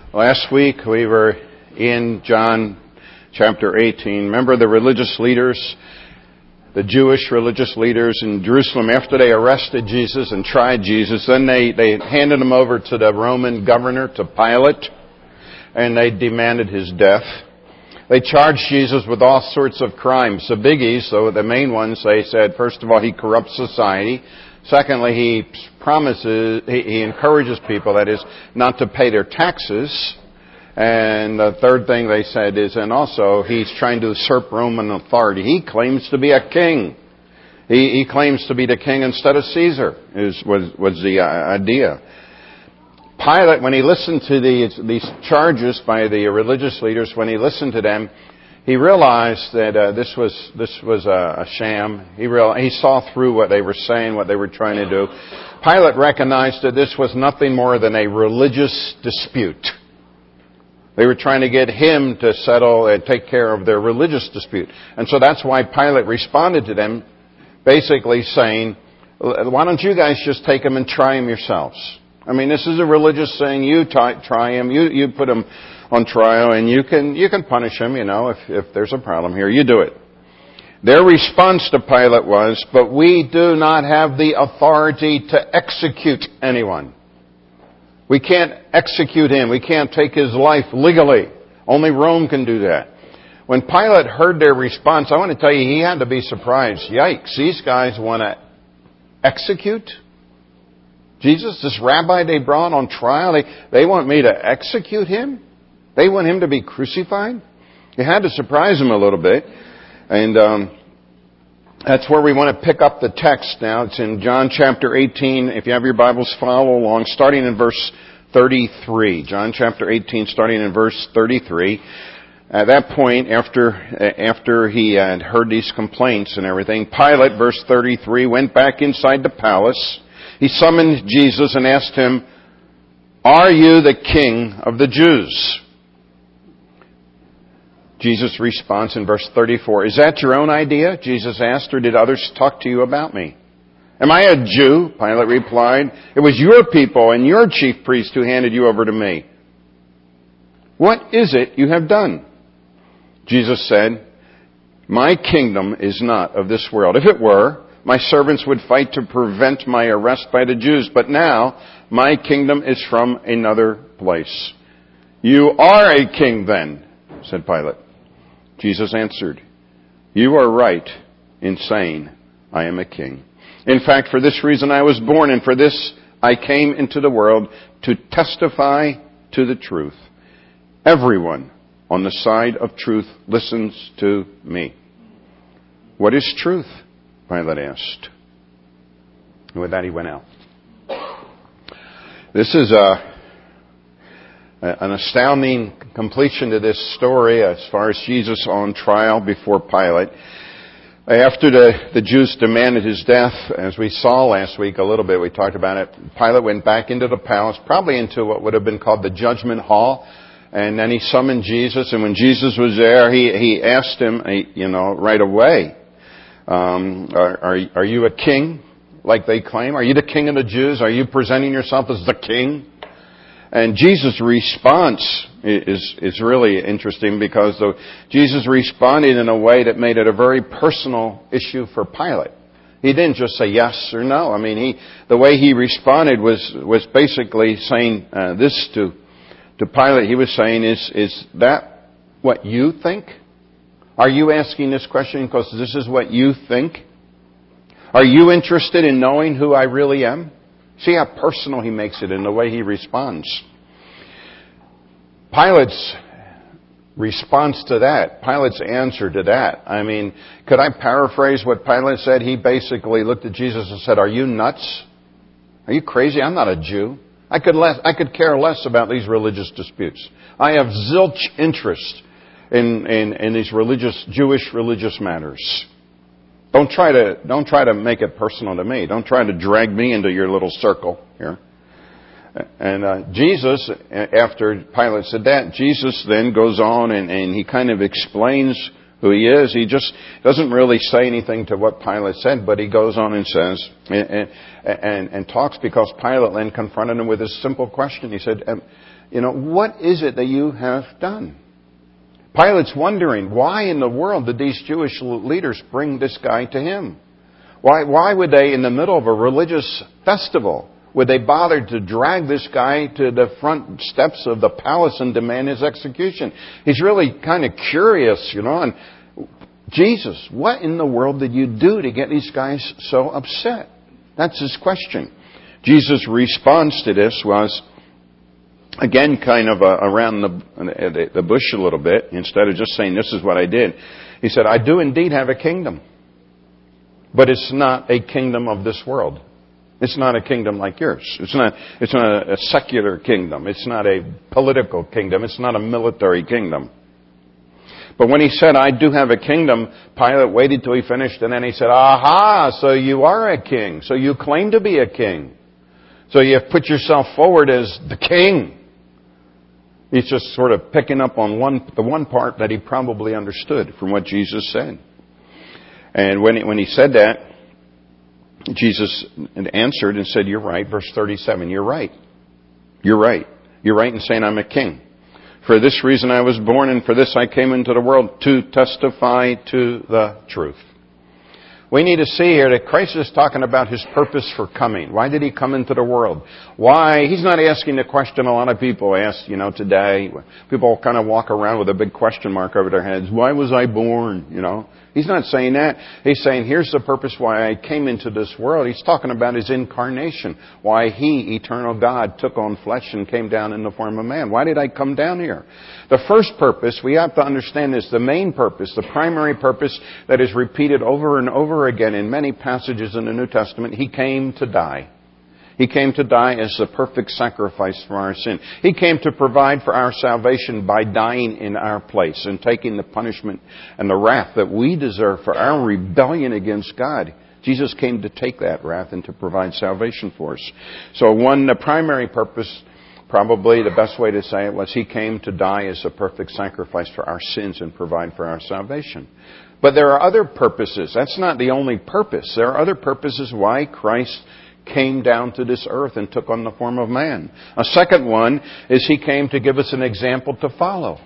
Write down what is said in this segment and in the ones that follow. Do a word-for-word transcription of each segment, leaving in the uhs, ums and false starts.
Last week we were in John chapter eighteen. Remember the religious leaders, the Jewish religious leaders in Jerusalem, after they arrested Jesus and tried Jesus, then they, they handed him over to the Roman governor, to Pilate, and they demanded his death. They charged Jesus with all sorts of crimes. The biggies, so the main ones, they said, first of all, he corrupts society. Secondly, he promises, he, he encourages people, that is, not to pay their taxes. And the third thing they said is, and also, he's trying to usurp Roman authority. He claims to be a king. He, he claims to be the king instead of Caesar, is, was, was the idea. Pilate, when he listened to these, these charges by the religious leaders, when he listened to them, he realized that uh, this was this was a, a sham. He realized, he saw through what they were saying, what they were trying to do. Pilate recognized that this was nothing more than a religious dispute. They were trying to get him to settle and take care of their religious dispute. And so that's why Pilate responded to them, basically saying, why don't you guys just take him and try him yourselves? I mean, this is a religious thing. You t- try him. You, you put him on trial, and you can you can punish him, you know, if, if there's a problem here. You do it. Their response to Pilate was, but we do not have the authority to execute anyone. We can't execute him. We can't take his life legally. Only Rome can do that. When Pilate heard their response, I want to tell you, he had to be surprised. Yikes, these guys want to execute Jesus, this rabbi they brought on trial. They, they want me to execute him? They want him to be crucified? It had to surprise him a little bit. And um, that's where we want to pick up the text now. It's in John chapter eighteen. If you have your Bibles, follow along, starting in verse thirty-three. John chapter eighteen, starting in verse thirty-three. At that point, after after he had heard these complaints and everything, Pilate, verse thirty-three, went back inside the palace. He summoned Jesus and asked him, "Are you the king of the Jews?" Jesus' response in verse thirty-four, "Is that your own idea?" Jesus asked, "or did others talk to you about me?" "Am I a Jew?" Pilate replied. "It was your people and your chief priest who handed you over to me. What is it you have done?" Jesus said, "My kingdom is not of this world. If it were, my servants would fight to prevent my arrest by the Jews. But now, my kingdom is from another place." "You are a king then," said Pilate. Jesus answered, "You are right in saying I am a king. In fact, for this reason I was born, and for this I came into the world, to testify to the truth. Everyone on the side of truth listens to me." "What is truth?" Pilate asked. And with that he went out. This is a an astounding completion to this story as far as Jesus on trial before Pilate. After the, the Jews demanded his death, as we saw last week a little bit, we talked about it, Pilate went back into the palace, probably into what would have been called the judgment hall, and then he summoned Jesus, and when Jesus was there, he, he asked him, you know, right away, um, are, are, are you a king, like they claim? Are you the king of the Jews? Are you presenting yourself as the king? And Jesus' response is is really interesting, because the, Jesus responded in a way that made it a very personal issue for Pilate. He didn't just say yes or no. I mean, he the way he responded was was basically saying uh, this to to Pilate. He was saying, "Is is that what you think? Are you asking this question because this is what you think? Are you interested in knowing who I really am?" See how personal he makes it in the way he responds. Pilate's response to that, Pilate's answer to that, I mean, could I paraphrase what Pilate said? He basically looked at Jesus and said, "Are you nuts? Are you crazy? I'm not a Jew. I could less, I could care less about these religious disputes. I have zilch interest in, in, in these religious, Jewish religious matters. Don't try to, don't try to make it personal to me. Don't try to drag me into your little circle here." And uh, Jesus, after Pilate said that, Jesus then goes on and, and he kind of explains who he is. He just doesn't really say anything to what Pilate said, but he goes on and says, and, and, and talks, because Pilate then confronted him with this simple question. He said, um, you know, what is it that you have done? Pilate's wondering, why in the world did these Jewish leaders bring this guy to him? Why, why would they, in the middle of a religious festival, would they bother to drag this guy to the front steps of the palace and demand his execution? He's really kind of curious, you know. And Jesus, what in the world did you do to get these guys so upset? That's his question. Jesus' response to this was, again, kind of uh, around the, the, the bush a little bit. Instead of just saying, this is what I did, he said, I do indeed have a kingdom. But it's not a kingdom of this world. It's not a kingdom like yours. It's not, it's not a secular kingdom. It's not a political kingdom. It's not a military kingdom. But when he said, I do have a kingdom, Pilate waited till he finished, and then he said, aha, so you are a king. So you claim to be a king. So you have put yourself forward as the king. He's just sort of picking up on one, the one part that he probably understood from what Jesus said. And when he, when he said that, Jesus answered and said, you're right. Verse thirty-seven, you're right. You're right. You're right in saying I'm a king. For this reason I was born, and for this I came into the world, to testify to the truth. We need to see here that Christ is talking about His purpose for coming. Why did He come into the world? Why? He's not asking the question a lot of people ask, you know, today. People kind of walk around with a big question mark over their heads. Why was I born? You know. He's not saying that. He's saying, here's the purpose why I came into this world. He's talking about His incarnation. Why He, eternal God, took on flesh and came down in the form of man. Why did I come down here? The first purpose, we have to understand this, the main purpose, the primary purpose that is repeated over and over again in many passages in the New Testament. He came to die. He came to die as the perfect sacrifice for our sin. He came to provide for our salvation by dying in our place and taking the punishment and the wrath that we deserve for our rebellion against God. Jesus came to take that wrath and to provide salvation for us. So one, the primary purpose, probably the best way to say it, was He came to die as a perfect sacrifice for our sins and provide for our salvation. But there are other purposes. That's not the only purpose. There are other purposes why Christ came down to this earth and took on the form of man. A second one is He came to give us an example to follow.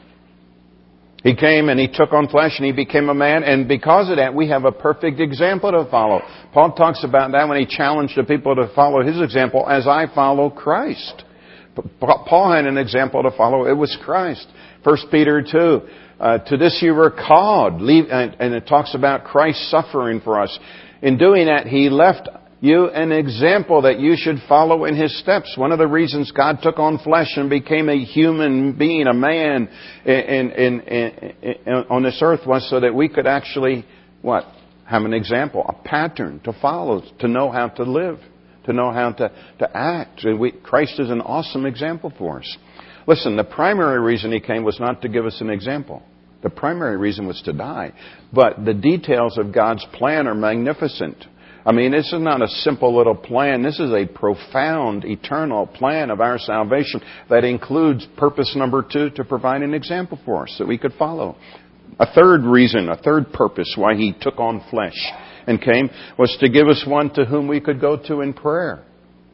He came and He took on flesh and He became a man, and because of that we have a perfect example to follow. Paul talks about that when he challenged the people to follow His example, as I follow Christ. Paul had an example to follow. It was Christ. First Peter two, uh, to this you were called. Leave, and, and it talks about Christ suffering for us. In doing that, He left you an example that you should follow in His steps. One of the reasons God took on flesh and became a human being, a man in, in, in, in, on this earth, was so that we could actually, what? Have an example, a pattern to follow, to know how to live, to know how to, to act. And we, Christ is an awesome example for us. Listen, the primary reason He came was not to give us an example. The primary reason was to die. But the details of God's plan are magnificent. I mean, this is not a simple little plan. This is a profound, eternal plan of our salvation that includes purpose number two, to provide an example for us that we could follow. A third reason, a third purpose why He took on flesh and came was to give us one to whom we could go to in prayer.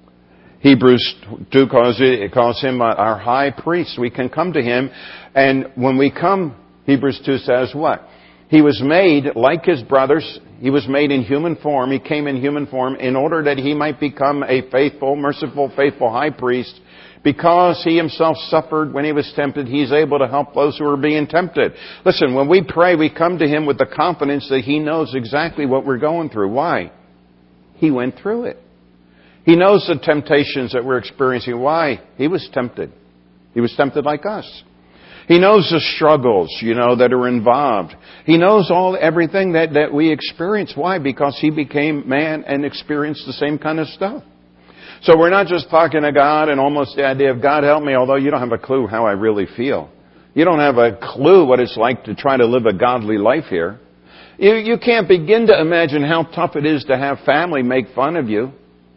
Hebrews two calls, it calls Him our high priest. We can come to Him, and when we come, Hebrews two says what? He was made like His brothers. He was made in human form. He came in human form in order that He might become a faithful, merciful, faithful high priest. Because He Himself suffered when He was tempted, He's able to help those who are being tempted. Listen, when we pray, we come to Him with the confidence that He knows exactly what we're going through. Why? He went through it. He knows the temptations that we're experiencing. Why? He was tempted. He was tempted like us. He knows the struggles, you know, that are involved. He knows all, everything that, that we experience. Why? Because He became man and experienced the same kind of stuff. So we're not just talking to God and almost the idea of, God help me, although you don't have a clue how I really feel. You don't have a clue what it's like to try to live a godly life here. You, you can't begin to imagine how tough it is to have family make fun of you.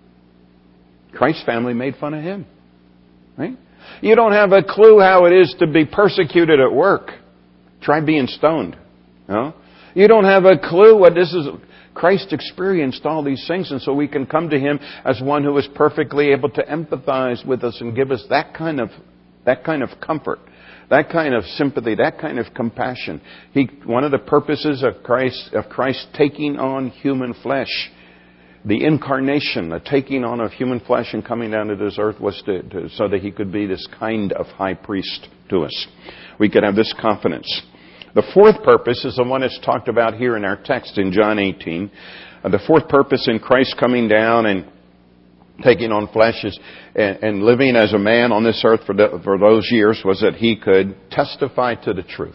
Christ's family made fun of Him. Right? You don't have a clue how it is to be persecuted at work. Try being stoned. You know? You don't have a clue what this is. Christ experienced all these things, and so we can come to Him as one who is perfectly able to empathize with us and give us that kind of that kind of comfort, that kind of sympathy, that kind of compassion. He, one of the purposes of Christ of Christ taking on human flesh, the incarnation, the taking on of human flesh and coming down to this earth, was to, to, so that He could be this kind of high priest to us. We could have this confidence. The fourth purpose is the one that's talked about here in our text in John eighteen. Uh, the fourth purpose in Christ coming down and taking on flesh is, and, and living as a man on this earth for, the, for those years was that He could testify to the truth.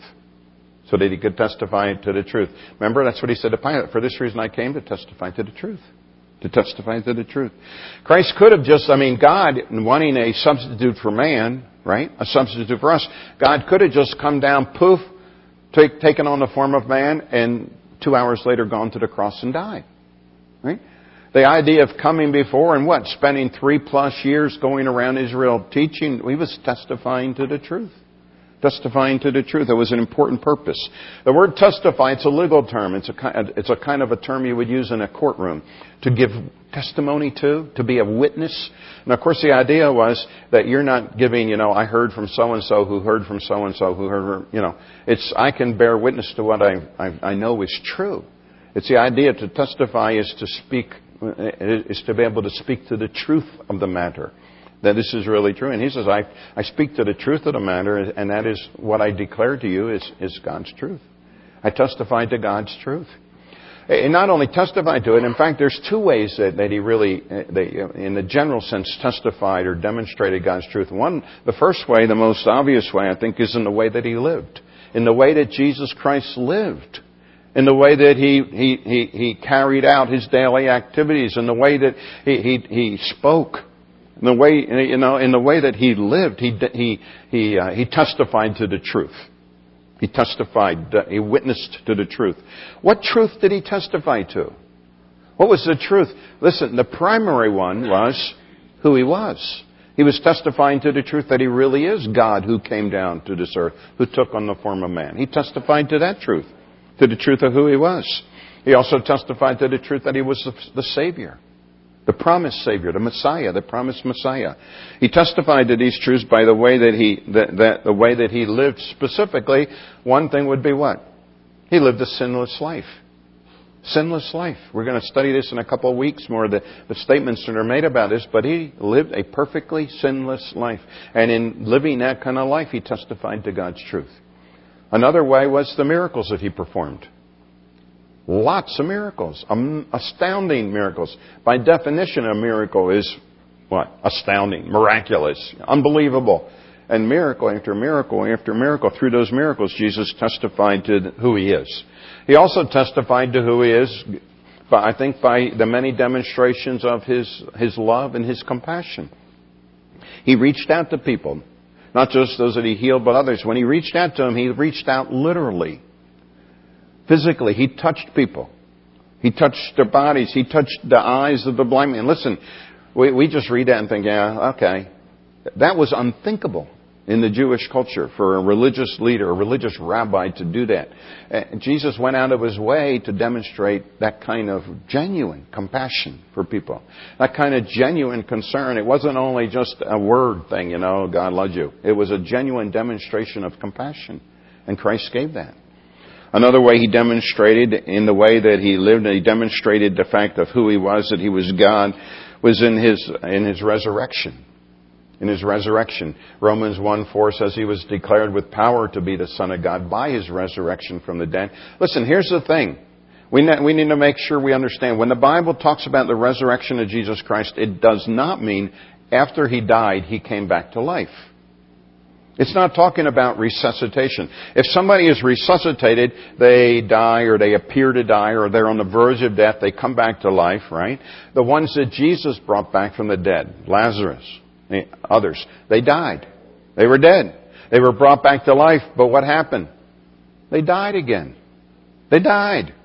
So that He could testify to the truth. Remember, that's what He said to Pilate. For this reason I came, to testify to the truth. To testify to the truth. Christ could have just, I mean, God, wanting a substitute for man, right? A substitute for us. God could have just come down, poof, take, taken on the form of man, and two hours later gone to the cross and died. Right? The idea of coming before and what? Spending three plus years going around Israel teaching, He was testifying to the truth. Testifying to the truth. It was an important purpose. The word testify, it's a legal term. It's a, it's a kind of a term you would use in a courtroom. To give testimony to, to be a witness. And of course the idea was that you're not giving, you know, I heard from so-and-so who heard from so-and-so who heard, you know. It's, I can bear witness to what I, I, I know is true. It's the idea to testify is to speak, is to be able to speak to the truth of the matter. That this is really true. And He says, I, I speak to the truth of the matter, and that is what I declare to you is, is God's truth. I testify to God's truth. And not only testify to it, in fact, there's two ways that, that He really, they, in the general sense, testified or demonstrated God's truth. One, the first way, the most obvious way, I think, is in the way that He lived. In the way that Jesus Christ lived. In the way that He, he, he, he carried out His daily activities. In the way that He, he, he spoke. In the way, you know, in the way that He lived, He, he, he, uh, he testified to the truth. He testified, He witnessed to the truth. What truth did He testify to? What was the truth? Listen, the primary one was who He was. He was testifying to the truth that He really is God who came down to this earth, who took on the form of man. He testified to that truth, to the truth of who He was. He also testified to the truth that He was the, the Savior. The promised Savior, the Messiah, the promised Messiah. He testified to these truths by the way that he, that, that the way that He lived. Specifically, one thing would be what? He lived a sinless life. Sinless life. We're going to study this in a couple of weeks more, the, the statements that are made about this, but He lived a perfectly sinless life. And in living that kind of life, He testified to God's truth. Another way was the miracles that He performed. Lots of miracles. Um, astounding miracles. By definition, a miracle is what? Astounding. Miraculous. Unbelievable. And miracle after miracle after miracle. Through those miracles, Jesus testified to who He is. He also testified to who He is, I think, by the many demonstrations of His, His love and His compassion. He reached out to people. Not just those that He healed, but others. When He reached out to them, He reached out literally. Physically, He touched people. He touched their bodies. He touched the eyes of the blind man. Listen, we, we just read that and think, yeah, okay. That was unthinkable in the Jewish culture for a religious leader, a religious rabbi to do that. And Jesus went out of His way to demonstrate that kind of genuine compassion for people. That kind of genuine concern. It wasn't only just a word thing, you know, God loves you. It was a genuine demonstration of compassion. And Christ gave that. Another way He demonstrated, in the way that He lived, and He demonstrated the fact of who He was, that He was God, was in His in His resurrection. In His resurrection. Romans one four says He was declared with power to be the Son of God by His resurrection from the dead. Listen, here's the thing. We ne- we need to make sure we understand. When the Bible talks about the resurrection of Jesus Christ, it does not mean after He died, He came back to life. It's not talking about resuscitation. If somebody is resuscitated, they die or they appear to die or they're on the verge of death, they come back to life, right? The ones that Jesus brought back from the dead, Lazarus, others, they died. They were dead. They were brought back to life, but what happened? They died again. They died.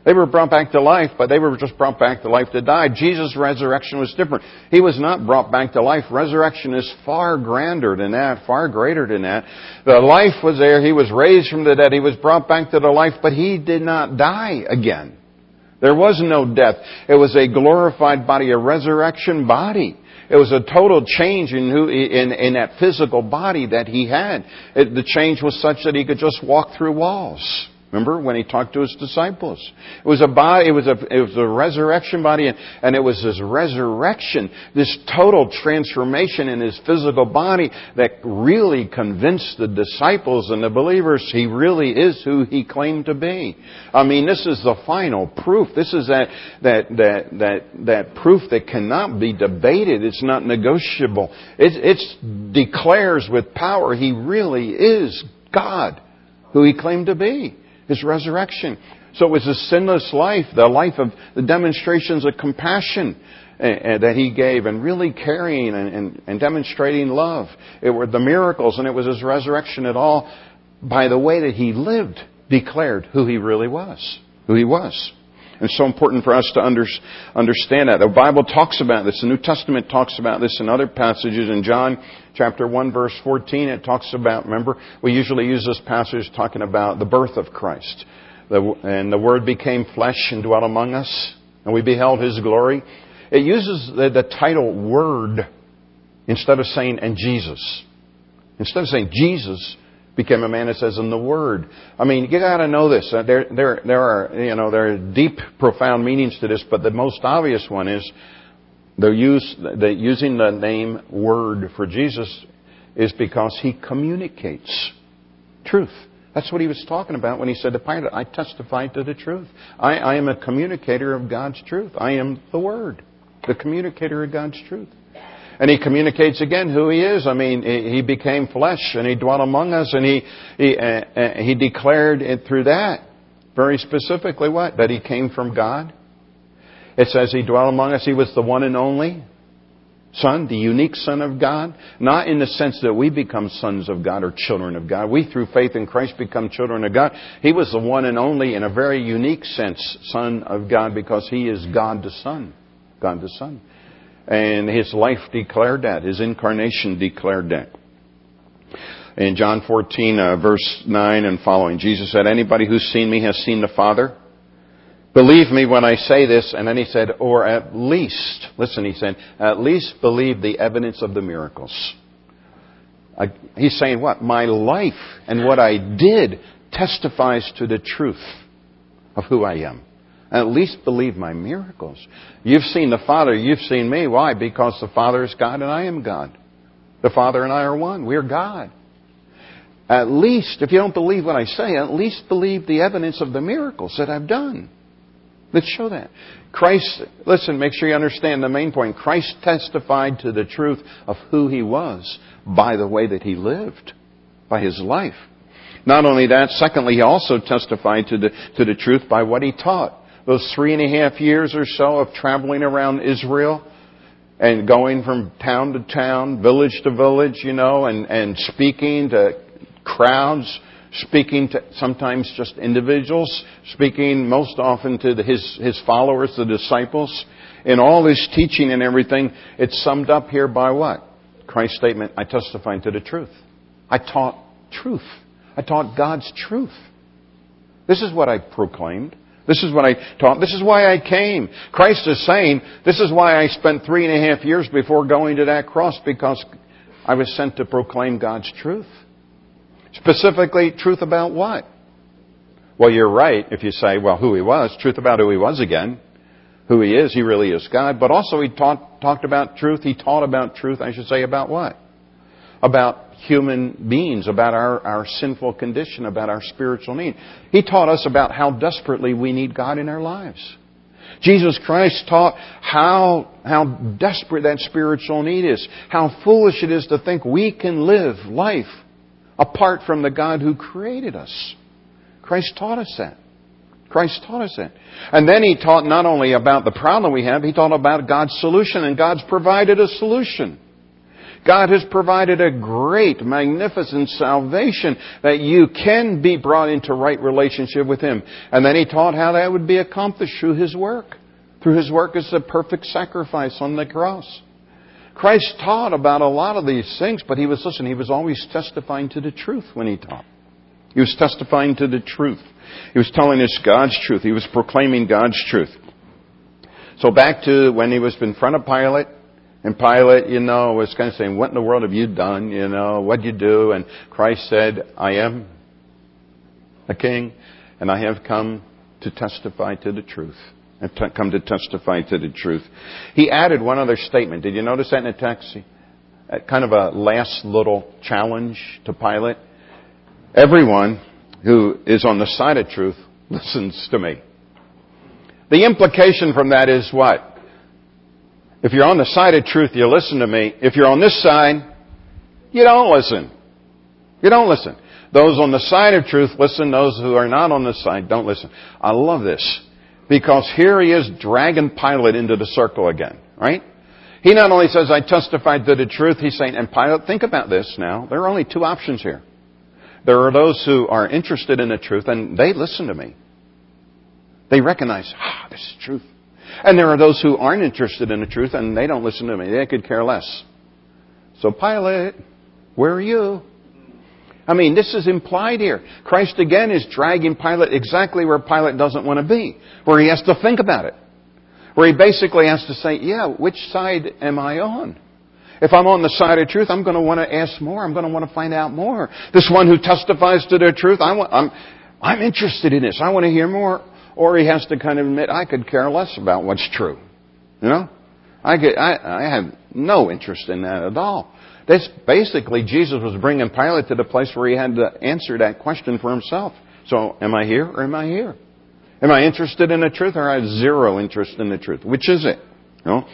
They were brought back to life, but they were just brought back to life to die. Jesus' resurrection was different. He was not brought back to life. Resurrection is far grander than that, far greater than that. The life was there. He was raised from the dead. He was brought back to the life, but He did not die again. There was no death. It was a glorified body, a resurrection body. It was a total change in who in, in that physical body that He had. It, the change was such that He could just walk through walls. Remember when He talked to His disciples? It was a body, it was a, it was a resurrection body, and, and it was His resurrection, this total transformation in His physical body that really convinced the disciples and the believers He really is who He claimed to be. I mean, this is the final proof. This is that, that, that, that, that proof that cannot be debated. It's not negotiable. It it's declares with power He really is God, who He claimed to be. His resurrection. So it was a sinless life, the life of the demonstrations of compassion uh, that He gave, and really carrying and, and, and demonstrating love. It were the miracles, and it was His resurrection at all by the way that He lived, declared who He really was, who He was. And it's so important for us to under, understand that. The Bible talks about this. The New Testament talks about this in other passages. In John chapter one, verse fourteen, it talks about, remember, we usually use this passage talking about the birth of Christ. The, and the Word became flesh and dwelt among us, and we beheld His glory. It uses the, the title Word instead of saying, and Jesus. Instead of saying Jesus became a man, it says in the Word. I mean, you got to know this. There, there, there are, you know, there are deep, profound meanings to this, but the most obvious one is the use, the using the name Word for Jesus is because He communicates truth. That's what He was talking about when He said to Pilate, I testify to the truth. I, I am a communicator of God's truth. I am the Word, the communicator of God's truth. And He communicates again who He is. I mean, He became flesh and He dwelt among us, and He He, uh, uh, he declared it through that very specifically what? That He came from God. It says He dwelt among us. He was the one and only Son, the unique Son of God. Not in the sense that we become sons of God or children of God. We, through faith in Christ, become children of God. He was the one and only, in a very unique sense, Son of God, because He is God the Son. God the Son. And His life declared that. His incarnation declared that. In John fourteen, uh, verse nine and following, Jesus said, anybody who's seen Me has seen the Father. Believe Me when I say this. And then He said, or at least, listen, He said, at least believe the evidence of the miracles. I, he's saying what? My life and what I did testifies to the truth of who I am. At least believe my miracles. You've seen the Father. You've seen Me. Why? Because the Father is God and I am God. The Father and I are one. We're God. At least, if you don't believe what I say, at least believe the evidence of the miracles that I've done. Let's show that. Christ, listen, make sure you understand the main point. Christ testified to the truth of who He was by the way that He lived, by His life. Not only that, secondly, He also testified to the, to the truth by what He taught. Those three and a half years or so of traveling around Israel and going from town to town, village to village, you know, and, and speaking to crowds, speaking to sometimes just individuals, speaking most often to the, his, his followers, the disciples. In all His teaching and everything, it's summed up here by what? Christ's statement, I testified to the truth. I taught truth. I taught God's truth. This is what I proclaimed. This is what I taught. This is why I came. Christ is saying, this is why I spent three and a half years before going to that cross, because I was sent to proclaim God's truth. Specifically, truth about what? Well, you're right if you say, well, who He was. Truth about who He was again. Who He is. He really is God. But also He taught, talked about truth. He taught about truth, I should say, about what? About human beings, about our, our sinful condition, about our spiritual need. He taught us about how desperately we need God in our lives. Jesus Christ taught how, how desperate that spiritual need is. How foolish it is to think we can live life apart from the God who created us. Christ taught us that. Christ taught us that. And then He taught not only about the problem we have, He taught about God's solution, and God's provided a solution. God has provided a great, magnificent salvation that you can be brought into right relationship with Him. And then He taught how that would be accomplished through His work. Through His work as the perfect sacrifice on the cross. Christ taught about a lot of these things, but He was, listen, He was always testifying to the truth when He taught. He was testifying to the truth. He was telling us God's truth. He was proclaiming God's truth. So back to when He was in front of Pilate. And Pilate, you know, was kind of saying, what in the world have you done? You know, what'd you do? And Christ said, I am a king, and I have come to testify to the truth. I've t- come to testify to the truth. He added one other statement. Did you notice that in the text? Kind of a last little challenge to Pilate. Everyone who is on the side of truth listens to me. The implication from that is what? If you're on the side of truth, you listen to me. If you're on this side, you don't listen. You don't listen. Those on the side of truth listen. Those who are not on the side don't listen. I love this. Because here he is dragging Pilate into the circle again. Right? He not only says, I testified to the truth. He's saying, and Pilate, think about this now. There are only two options here. There are those who are interested in the truth, and they listen to me. They recognize, ah, this is truth. And there are those who aren't interested in the truth, and they don't listen to me. They could care less. So Pilate, where are you? I mean, this is implied here. Christ again is dragging Pilate exactly where Pilate doesn't want to be. Where he has to think about it. Where he basically has to say, yeah, which side am I on? If I'm on the side of truth, I'm going to want to ask more. I'm going to want to find out more. This one who testifies to their truth, I want, I'm, I'm interested in this. I want to hear more. Or he has to kind of admit, I could care less about what's true. You know? I, could, I, I have no interest in that at all. That's basically, Jesus was bringing Pilate to the place where he had to answer that question for himself. So, am I here or am I here? Am I interested in the truth or I have zero interest in the truth? Which is it? You know?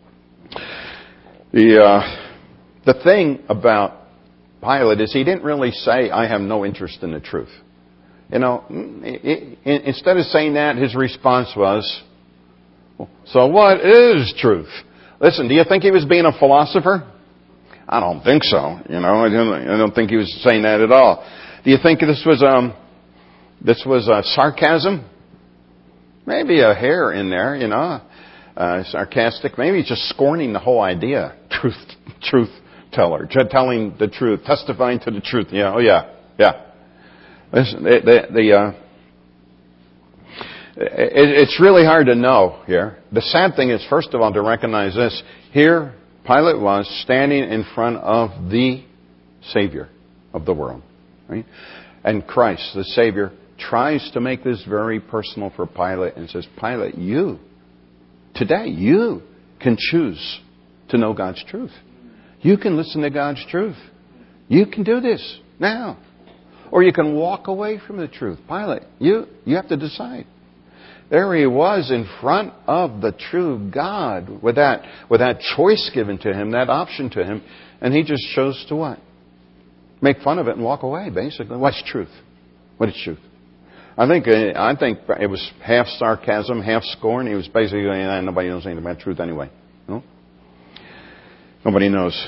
The, uh, the thing about Pilate is he didn't really say, I have no interest in the truth. You know, it, it, instead of saying that, his response was, so what is truth? Listen, do you think he was being a philosopher? I don't think so. You know, I don't, I don't think he was saying that at all. Do you think this was um, this was uh, sarcasm? Maybe a hair in there, you know, uh, sarcastic. Maybe he's just scorning the whole idea. Truth, truth teller, telling the truth, testifying to the truth. Yeah, oh yeah, yeah. Listen, the, the, the uh, it, it's really hard to know here. The sad thing is, first of all, to recognize this. Here, Pilate was standing in front of the Savior of the world. Right? And Christ, the Savior, tries to make this very personal for Pilate and says, Pilate, you, today, you can choose to know God's truth. You can listen to God's truth. You can do this now. Or you can walk away from the truth. Pilate, you, you have to decide. There he was in front of the true God with that, with that choice given to him, that option to him. And he just chose to what? Make fun of it and walk away, basically. What's truth? What is truth? I think, I think it was half sarcasm, half scorn. He was basically saying, eh, nobody knows anything about truth anyway. No? Nobody knows.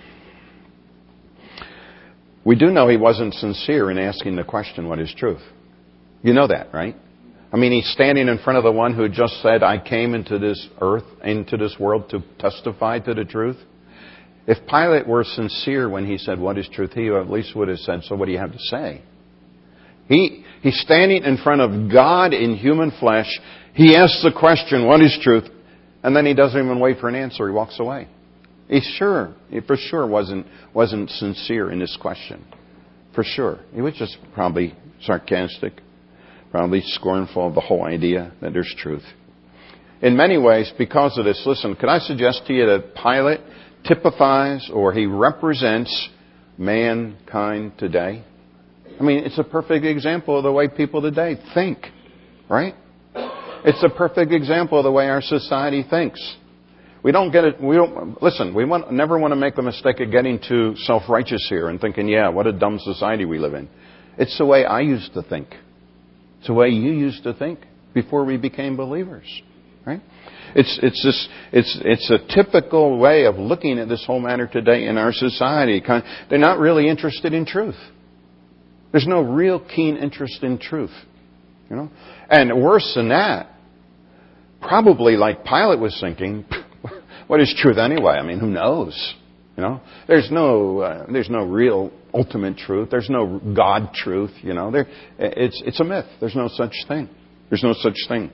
We do know he wasn't sincere in asking the question, what is truth? You know that, right? I mean, he's standing in front of the one who just said, I came into this earth, into this world to testify to the truth. If Pilate were sincere when he said, what is truth? He at least would have said, so what do you have to say? He, he's standing in front of God in human flesh. He asks the question, what is truth? And then he doesn't even wait for an answer. He walks away. He sure, he for sure wasn't, wasn't sincere in his question. For sure. He was just probably sarcastic. Probably scornful of the whole idea that there's truth. In many ways, because of this, listen, could I suggest to you that Pilate typifies or he represents mankind today? I mean, it's a perfect example of the way people today think, right? It's a perfect example of the way our society thinks. We don't get it. We don't listen. We want, never want to make the mistake of getting too self-righteous here and thinking, "Yeah, what a dumb society we live in." It's the way I used to think. It's the way you used to think before we became believers, right? It's it's this it's it's a typical way of looking at this whole matter today in our society. They're not really interested in truth. There's no real keen interest in truth, you know. And worse than that, probably like Pilate was thinking, what is truth anyway? I mean, who knows? You know, there's no uh, there's no real ultimate truth. There's no God truth. You know, there it's it's a myth. There's no such thing. There's no such thing.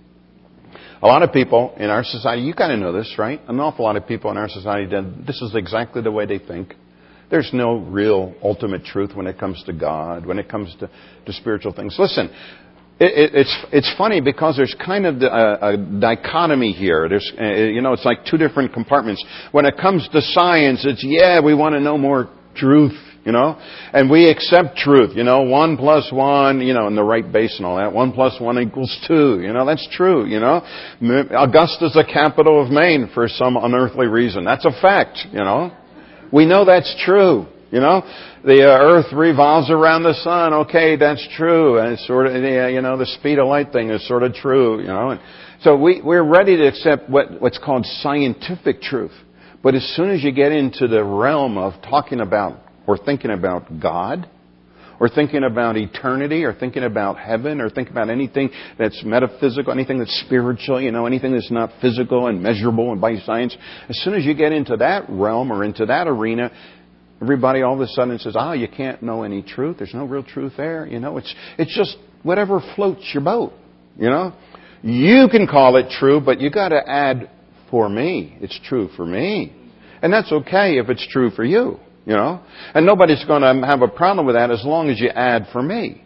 A lot of people in our society, you kind of know this, right? An awful lot of people in our society, this is exactly the way they think. There's no real ultimate truth when it comes to God, when it comes to, to spiritual things. Listen, it, it, it's it's funny because there's kind of a, a dichotomy here. There's, uh, you know, it's like two different compartments. When it comes to science, it's, yeah, we want to know more truth. You know, and we accept truth, you know, one plus one, you know, in the right base and all that, one plus one equals two, you know, that's true, you know. Augusta's the capital of Maine for some unearthly reason. That's a fact, you know. We know that's true, you know. The uh, earth revolves around the sun, okay, that's true. And it's sort of, you know, the speed of light thing is sort of true, you know. And so we, we're ready to accept what, what's called scientific truth. But as soon as you get into the realm of talking about or thinking about God, or thinking about eternity, or thinking about heaven, or thinking about anything that's metaphysical, anything that's spiritual, you know, anything that's not physical and measurable and by science. As soon as you get into that realm or into that arena, everybody all of a sudden says, ah, you can't know any truth. There's no real truth there. You know, it's it's just whatever floats your boat. You know, you can call it true, but you got to add for me. It's true for me, and that's okay if it's true for you. You know? And nobody's going to have a problem with that as long as you add for me.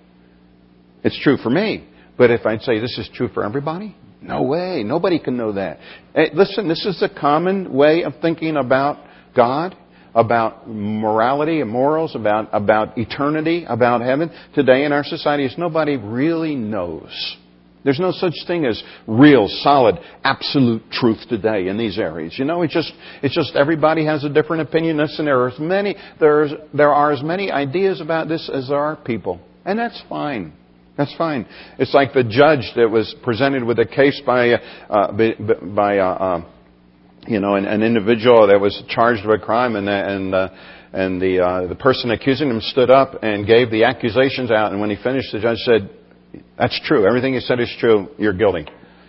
It's true for me. But if I'd say this is true for everybody, no way. Nobody can know that. Hey, listen, this is a common way of thinking about God, about morality and morals, about, about eternity, about heaven. Today in our society is nobody really knows. There's no such thing as real, solid, absolute truth today in these areas. You know, it's just, it's just everybody has a different opinion. Listen, there are as many, there's, there are as many ideas about this as there are people. And that's fine. That's fine. It's like the judge that was presented with a case by, uh, by, by uh, uh, you know, an, an individual that was charged with a crime, and, and, uh, and the, uh, the person accusing him stood up and gave the accusations out. And when he finished, the judge said, that's true. Everything you said is true. You're guilty.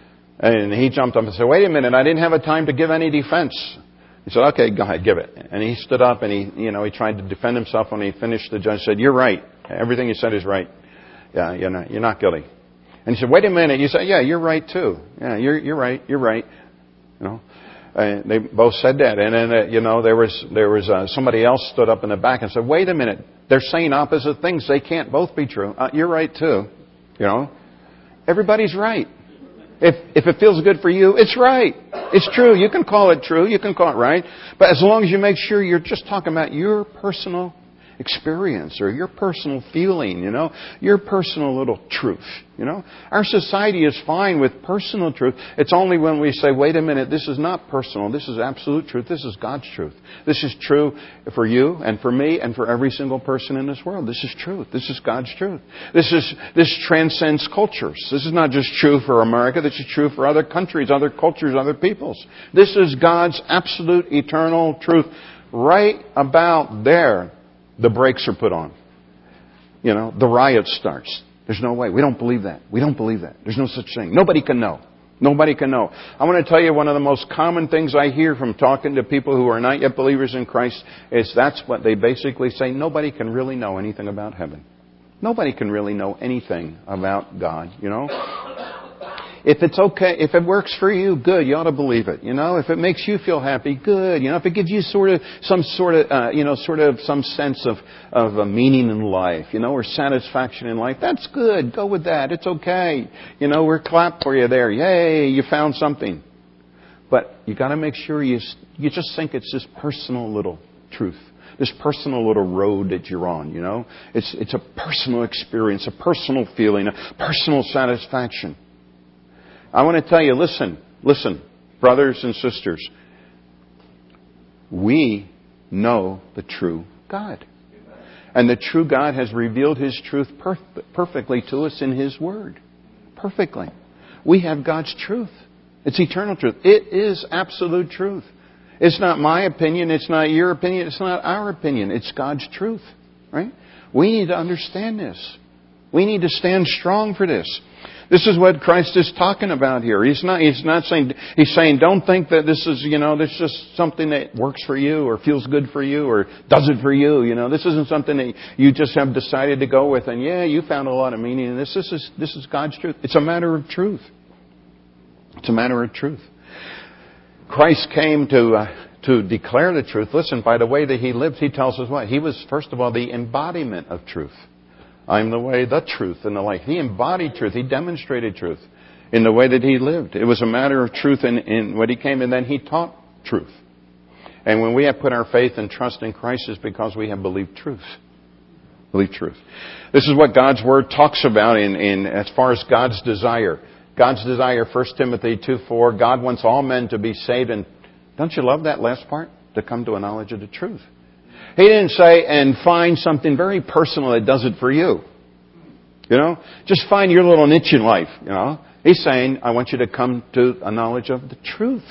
And he jumped up and said, wait a minute, I didn't have a time to give any defense. He said, okay, go ahead, give it. And he stood up and he, you know, he tried to defend himself. When he finished, the judge said, you're right. Everything you said is right. Yeah, you're not, you're not guilty. And he said, wait a minute. You said, yeah, you're right too. Yeah, you're, you're right. You're right. You know, and they both said that. And then, uh, you know, there was, there was, uh, somebody else stood up in the back and said, wait a minute. They're saying opposite things. They can't both be true. Uh, you're right too. You know, everybody's right. If if it feels good for you, it's right. It's true. You can call it true. You can call it right. But as long as you make sure you're just talking about your personal experience or your personal feeling, you know, your personal little truth, you know. Our society is fine with personal truth. It's only when we say, wait a minute, this is not personal. This is absolute truth. This is God's truth. This is true for you and for me and for every single person in this world. This is truth. This is God's truth. This is, this transcends cultures. This is not just true for America. This is true for other countries, other cultures, other peoples. This is God's absolute eternal truth. Right about there, the brakes are put on. You know, the riot starts. There's no way. We don't believe that. We don't believe that. There's no such thing. Nobody can know. Nobody can know. I want to tell you one of the most common things I hear from talking to people who are not yet believers in Christ is that's what they basically say. Nobody can really know anything about heaven. Nobody can really know anything about God, you know. If it's okay, if it works for you, good. You ought to believe it. You know, if it makes you feel happy, good. You know, if it gives you sort of some sort of, uh, you know, sort of some sense of of a meaning in life, you know, or satisfaction in life, that's good. Go with that. It's okay. You know, we're clap for you there. Yay, you found something. But you got to make sure you you just think it's this personal little truth. This personal little road that you're on, you know. It's it's a personal experience, a personal feeling, a personal satisfaction. I want to tell you, listen, listen, brothers and sisters. We know the true God. And the true God has revealed His truth perf- perfectly to us in His Word. Perfectly. We have God's truth. It's eternal truth. It is absolute truth. It's not my opinion. It's not your opinion. It's not our opinion. It's God's truth. Right? We need to understand this. We need to stand strong for this. This is what Christ is talking about here. He's not, he's not saying, He's saying, don't think that this is, you know, this is just something that works for you or feels good for you or does it for you. You know, this isn't something that you just have decided to go with and yeah, you found a lot of meaning in this. This is, this is God's truth. It's a matter of truth. It's a matter of truth. Christ came to, uh, to declare the truth. Listen, by the way that He lived, He tells us what? He was, first of all, the embodiment of truth. I'm the way, the truth, and the life. He embodied truth. He demonstrated truth in the way that He lived. It was a matter of truth in, in what He came, and then He taught truth. And when we have put our faith and trust in Christ, it's because we have believed truth. Believed truth. This is what God's Word talks about in, in as far as God's desire. God's desire, First Timothy two four, God wants all men to be saved. And don't you love that last part? To come to a knowledge of the truth. He didn't say, and find something very personal that does it for you. You know? Just find your little niche in life, you know? He's saying, I want you to come to a knowledge of the truth.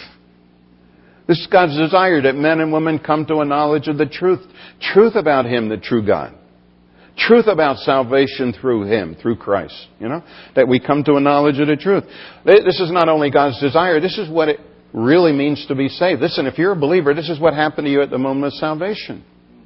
This is God's desire, that men and women come to a knowledge of the truth. Truth about Him, the true God. Truth about salvation through Him, through Christ. You know? That we come to a knowledge of the truth. This is not only God's desire, this is what it really means to be saved. Listen, if you're a believer, this is what happened to you at the moment of salvation.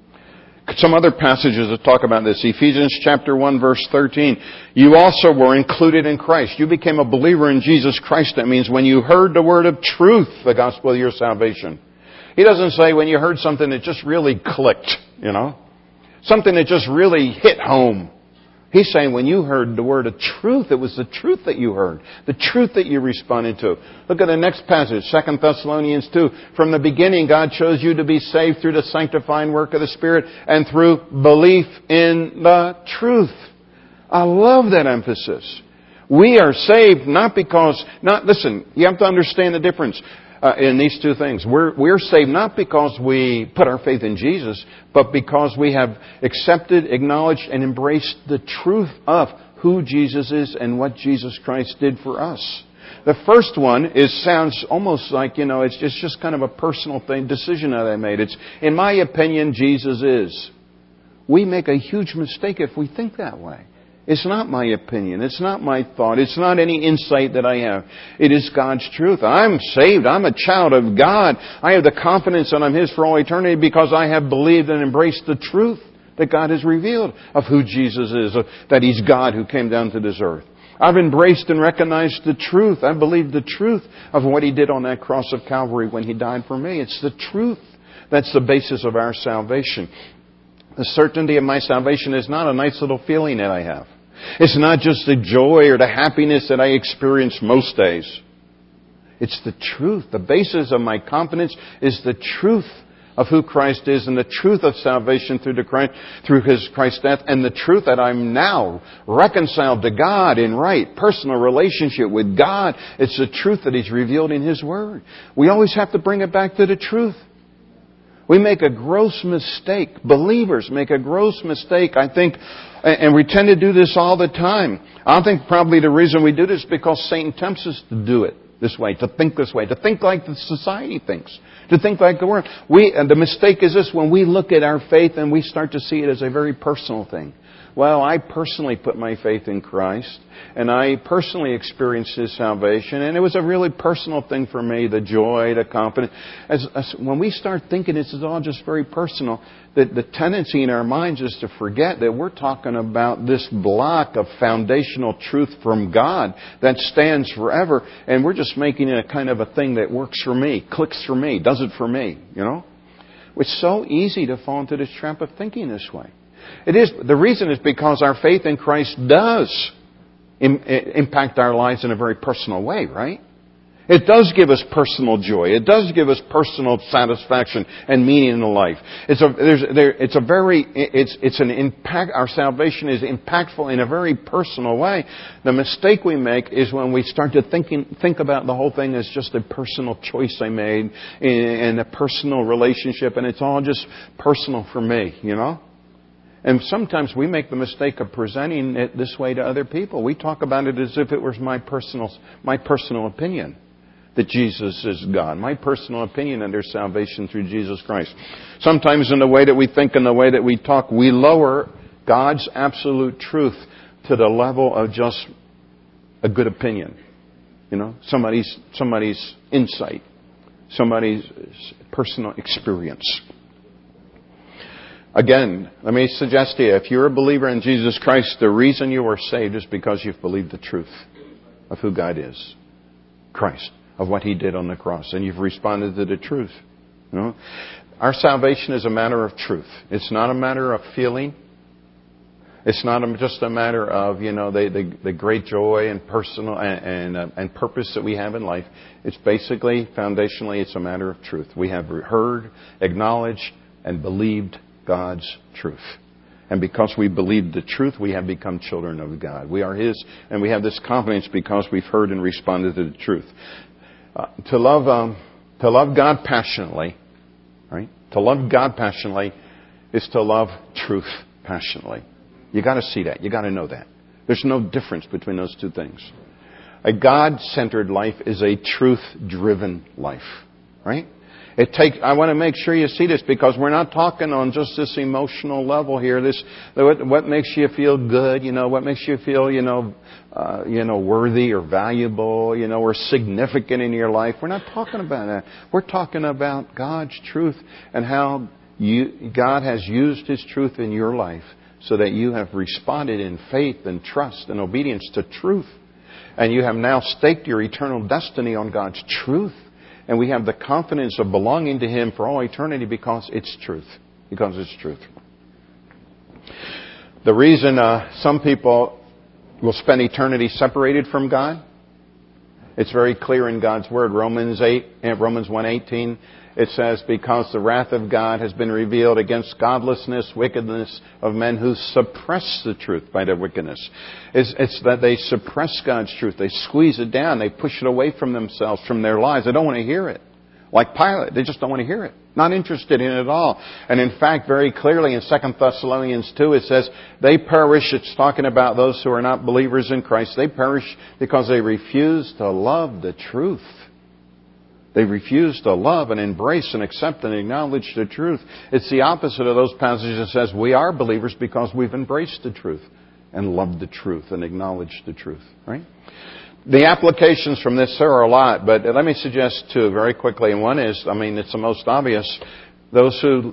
Some other passages that talk about this. Ephesians chapter one verse thirteen. You also were included in Christ. You became a believer in Jesus Christ. That means when you heard the word of truth, the gospel of your salvation. He doesn't say when you heard something that just really clicked, you know. Something that just really hit home. He's saying when you heard the word of truth, it was the truth that you heard. The truth that you responded to. Look at the next passage, Second Thessalonians two. From the beginning, God chose you to be saved through the sanctifying work of the Spirit and through belief in the truth. I love that emphasis. We are saved not because, not, listen, you have to understand the difference. Uh, in these two things. We're, we're saved not because we put our faith in Jesus, but because we have accepted, acknowledged, and embraced the truth of who Jesus is and what Jesus Christ did for us. The first one is sounds almost like, you know, it's just, just kind of a personal thing, decision that I made. It's, in my opinion, Jesus is. We make a huge mistake if we think that way. It's not my opinion. It's not my thought. It's not any insight that I have. It is God's truth. I'm saved. I'm a child of God. I have the confidence that I'm His for all eternity because I have believed and embraced the truth that God has revealed of who Jesus is, of, that He's God who came down to this earth. I've embraced and recognized the truth. I believe the truth of what He did on that cross of Calvary when He died for me. It's the truth that's the basis of our salvation. The certainty of my salvation is not a nice little feeling that I have. It's not just the joy or the happiness that I experience most days. It's the truth. The basis of my confidence is the truth of who Christ is and the truth of salvation through the Christ, through His Christ's death, and the truth that I'm now reconciled to God in right personal relationship with God. It's the truth that He's revealed in His Word. We always have to bring it back to the truth. We make a gross mistake. Believers make a gross mistake, I think, and we tend to do this all the time. I think probably the reason we do this is because Satan tempts us to do it this way, to think this way, to think like the society thinks, to think like the world. We, and the mistake is this, when we look at our faith and we start to see it as a very personal thing. Well, I personally put my faith in Christ, and I personally experienced His salvation, and it was a really personal thing for me, the joy, the confidence. As, as when we start thinking this is all just very personal, the, the tendency in our minds is to forget that we're talking about this block of foundational truth from God that stands forever, and we're just making it a kind of a thing that works for me, clicks for me, does it for me, you know? It's so easy to fall into this trap of thinking this way. It is. The reason is because our faith in Christ does im- impact our lives in a very personal way, right? It does give us personal joy. It does give us personal satisfaction and meaning in life. It's a, there's, there, it's a very, it's, it's an impact, our salvation is impactful in a very personal way. The mistake we make is when we start to thinking, think about the whole thing as just a personal choice I made and a personal relationship, and it's all just personal for me, you know? And sometimes we make the mistake of presenting it this way to other people. We talk about it as if it was my personal, my personal opinion. that Jesus is God. My personal opinion under salvation through Jesus Christ. Sometimes in the way that we think and the way that we talk, we lower God's absolute truth to the level of just a good opinion. You know, somebody's somebody's insight, somebody's personal experience. Again, let me suggest to you, if you're a believer in Jesus Christ, the reason you are saved is because you've believed the truth of who God is. Christ, of what He did on the cross. And you've responded to the truth. You know? Our salvation is a matter of truth. It's not a matter of feeling. It's not just a matter of, you know, the, the, the great joy and personal and, and, uh, and purpose that we have in life. It's basically, foundationally, it's a matter of truth. We have heard, acknowledged, and believed God's truth. And because we believe the truth, we have become children of God. We are His, and we have this confidence because we've heard and responded to the truth. Uh, to love, um, to love God passionately, right? To love God passionately is to love truth passionately. You got to see that. You got to know that. There's no difference between those two things. A God-centered life is a truth-driven life, right? It takes. I want to make sure you see this because we're not talking on just this emotional level here. This, what, what makes you feel good, you know, what makes you feel, you know, uh, you know, worthy or valuable, you know, or significant in your life. We're not talking about that. We're talking about God's truth and how you, God has used His truth in your life so that you have responded in faith and trust and obedience to truth, and you have now staked your eternal destiny on God's truth. And we have the confidence of belonging to Him for all eternity because it's truth. Because it's truth. The reason uh, some people will spend eternity separated from God, it's very clear in God's Word. Romans eight, Romans one eighteen, it says, because the wrath of God has been revealed against godlessness, wickedness of men who suppress the truth by their wickedness. It's, it's that they suppress God's truth. They squeeze it down. They push it away from themselves, from their lives. They don't want to hear it. Like Pilate, they just don't want to hear it. Not interested in it at all. And in fact, very clearly in Second Thessalonians two, it says, they perish. It's talking about those who are not believers in Christ. They perish because they refuse to love the truth. They refuse to love and embrace and accept and acknowledge the truth. It's the opposite of those passages that says we are believers because we've embraced the truth and loved the truth and acknowledged the truth. Right? The applications from this, there are a lot, but let me suggest two very quickly. And one is, I mean, it's the most obvious. Those who,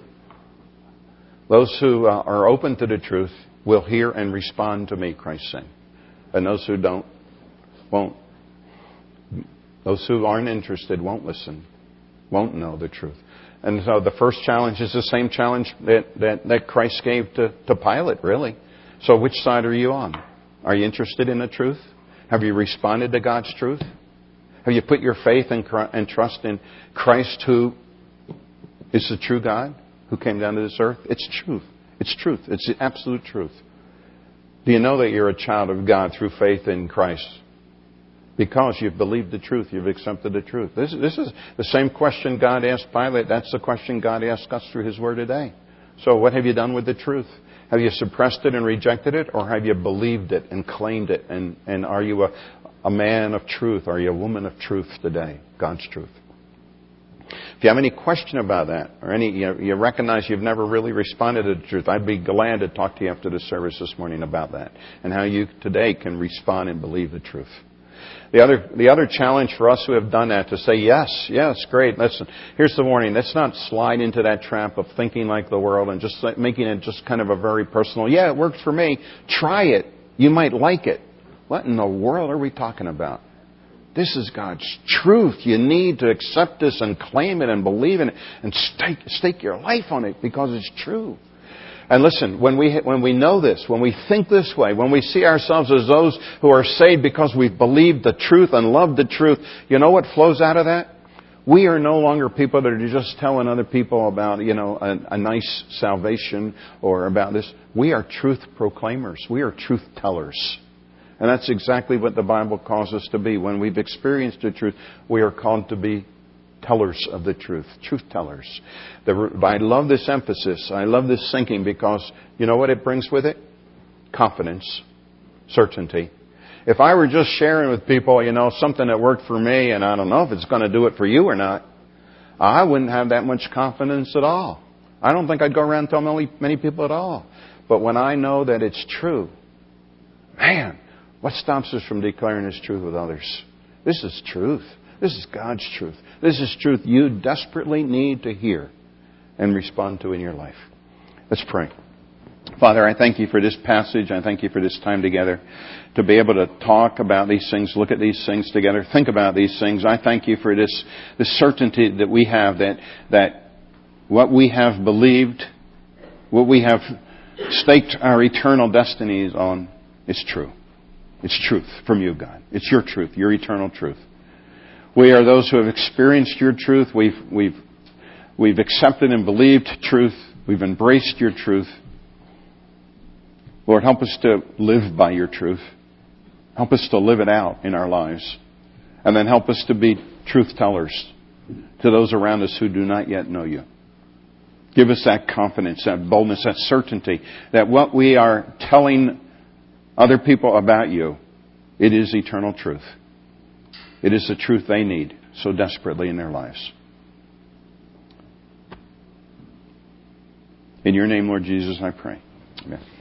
those who uh, are open to the truth will hear and respond to me, Christ said. And those who don't, won't. Those who aren't interested won't listen, won't know the truth. And so the first challenge is the same challenge that, that, that Christ gave to, to Pilate, really. So which side are you on? Are you interested in the truth? Have you responded to God's truth? Have you put your faith and, and trust in Christ, who is the true God, who came down to this earth? It's truth. It's truth. It's the absolute truth. Do you know that you're a child of God through faith in Christ? Because you've believed the truth. You've accepted the truth. This, this is the same question God asked Pilate. That's the question God asks us through His Word today. So what have you done with the truth? Have you suppressed it and rejected it? Or have you believed it and claimed it? And, and are you a, a man of truth? Are you a woman of truth today? God's truth. If you have any question about that, or any you, you recognize you've never really responded to the truth, I'd be glad to talk to you after the service this morning about that. And how you today can respond and believe the truth. The other, the other challenge for us who have done that to say, yes, yes, great. Listen, here's the warning. Let's not slide into that trap of thinking like the world and just making it just kind of a very personal, yeah, it works for me. Try it. You might like it. What in the world are we talking about? This is God's truth. You need to accept this and claim it and believe in it and stake, stake your life on it because it's true. And listen, when we when we know this, when we think this way, when we see ourselves as those who are saved because we've believed the truth and loved the truth, you know what flows out of that? We are no longer people that are just telling other people about, you know, a, a nice salvation or about this. We are truth proclaimers. We are truth tellers. And that's exactly what the Bible calls us to be. When we've experienced the truth, we are called to be tellers of the truth, truth tellers. The, I love this emphasis. I love this thinking because you know what it brings with it? Confidence, certainty. If I were just sharing with people, you know, something that worked for me, and I don't know if it's going to do it for you or not, I wouldn't have that much confidence at all. I don't think I'd go around and tell many, many people at all. But when I know that it's true, man, what stops us from declaring His truth with others? This is truth. This is God's truth. This is truth you desperately need to hear and respond to in your life. Let's pray. Father, I thank You for this passage. I thank You for this time together to be able to talk about these things, look at these things together, think about these things. I thank You for this, this certainty that we have that, that what we have believed, what we have staked our eternal destinies on is true. It's truth from You, God. It's Your truth, Your eternal truth. We are those who have experienced Your truth. We've, we've, we've accepted and believed truth. We've embraced Your truth. Lord, help us to live by Your truth. Help us to live it out in our lives. And then help us to be truth tellers to those around us who do not yet know You. Give us that confidence, that boldness, that certainty that what we are telling other people about You, it is eternal truth. It is the truth they need so desperately in their lives. In Your name, Lord Jesus, I pray. Amen.